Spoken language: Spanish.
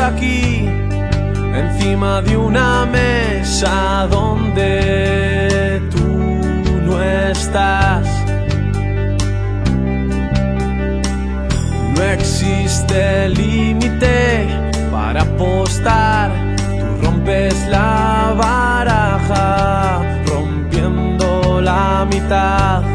aquí, encima de una mesa donde tú no estás. No existe límite para apostar, tú rompes la baraja, rompiendo la mitad.